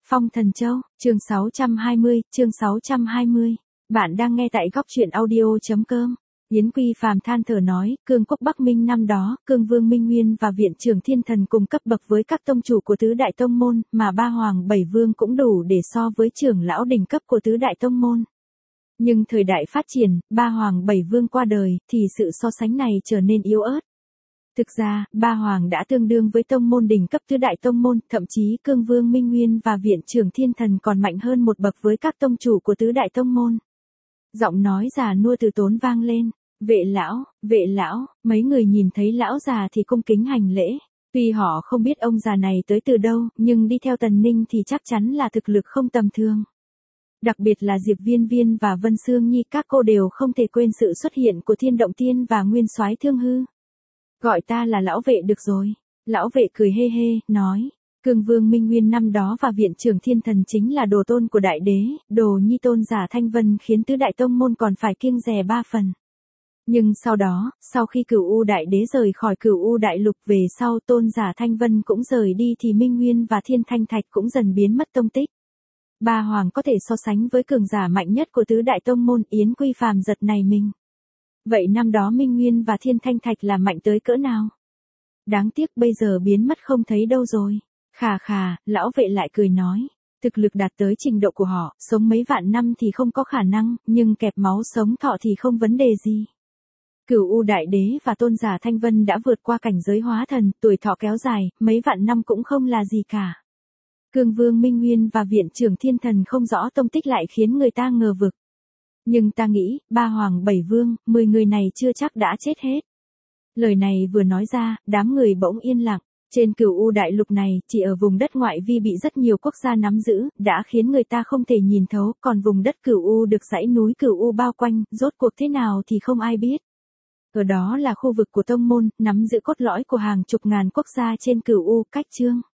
Phong Thần Châu, chương 620. Bạn đang nghe tại góc truyện audio.com. Yến Quy Phàm than thở nói, Cương quốc Bắc Minh năm đó, Cương Vương Minh Nguyên và Viện trưởng Thiên Thần cùng cấp bậc với các tông chủ của tứ đại tông môn, mà ba hoàng bảy vương cũng đủ để so với trưởng lão đỉnh cấp của tứ đại tông môn. Nhưng thời đại phát triển, ba hoàng bảy vương qua đời, thì sự so sánh này trở nên yếu ớt. Thực ra, ba hoàng đã tương đương với tông môn đỉnh cấp tứ đại tông môn, thậm chí Cương Vương Minh Nguyên và Viện trưởng Thiên Thần còn mạnh hơn một bậc với các tông chủ của tứ đại tông môn. Giọng nói già nua từ tốn vang lên, vệ lão, mấy người nhìn thấy lão già thì cung kính hành lễ. Tuy họ không biết ông già này tới từ đâu, nhưng đi theo Tần Ninh thì chắc chắn là thực lực không tầm thường. Đặc biệt là Diệp Viên Viên và Vân Sương Nhi, các cô đều không thể quên sự xuất hiện của Thiên Động Tiên và Nguyên Soái Thương Hư. Gọi ta là lão vệ được rồi. Lão vệ cười hê hê, nói, Cương Vương Minh Nguyên năm đó và Viện trưởng Thiên Thần chính là đồ tôn của đại đế, đồ nhi tôn giả Thanh Vân khiến tứ đại tông môn còn phải kiêng dè ba phần. Nhưng sau đó, sau khi Cửu U đại đế rời khỏi Cửu U đại lục về sau tôn giả Thanh Vân cũng rời đi thì Minh Nguyên và Thiên Thanh Thạch cũng dần biến mất tông tích. Ba hoàng có thể so sánh với cường giả mạnh nhất của tứ đại tông môn. Yến Quy Phàm giật nảy mình. Vậy năm đó Minh Nguyên và Thiên Thanh Thạch là mạnh tới cỡ nào? Đáng tiếc bây giờ biến mất không thấy đâu rồi. Khà, lão vệ lại cười nói. Thực lực đạt tới trình độ của họ, sống mấy vạn năm thì không có khả năng, nhưng kẹp máu sống thọ thì không vấn đề gì. Cửu U đại đế và tôn giả Thanh Vân đã vượt qua cảnh giới hóa thần, tuổi thọ kéo dài, mấy vạn năm cũng không là gì cả. Cương Vương Minh Nguyên và Viện trưởng Thiên Thần không rõ tông tích lại khiến người ta ngờ vực. Nhưng ta nghĩ, ba hoàng bảy vương, 10 người này chưa chắc đã chết hết. Lời này vừa nói ra, đám người bỗng yên lặng. Trên Cửu U đại lục này, chỉ ở vùng đất ngoại vi bị rất nhiều quốc gia nắm giữ, đã khiến người ta không thể nhìn thấu, còn vùng đất Cửu U được dãy núi Cửu U bao quanh, rốt cuộc thế nào thì không ai biết. Ở đó là khu vực của tông môn, nắm giữ cốt lõi của hàng chục ngàn quốc gia trên Cửu U, cách chương.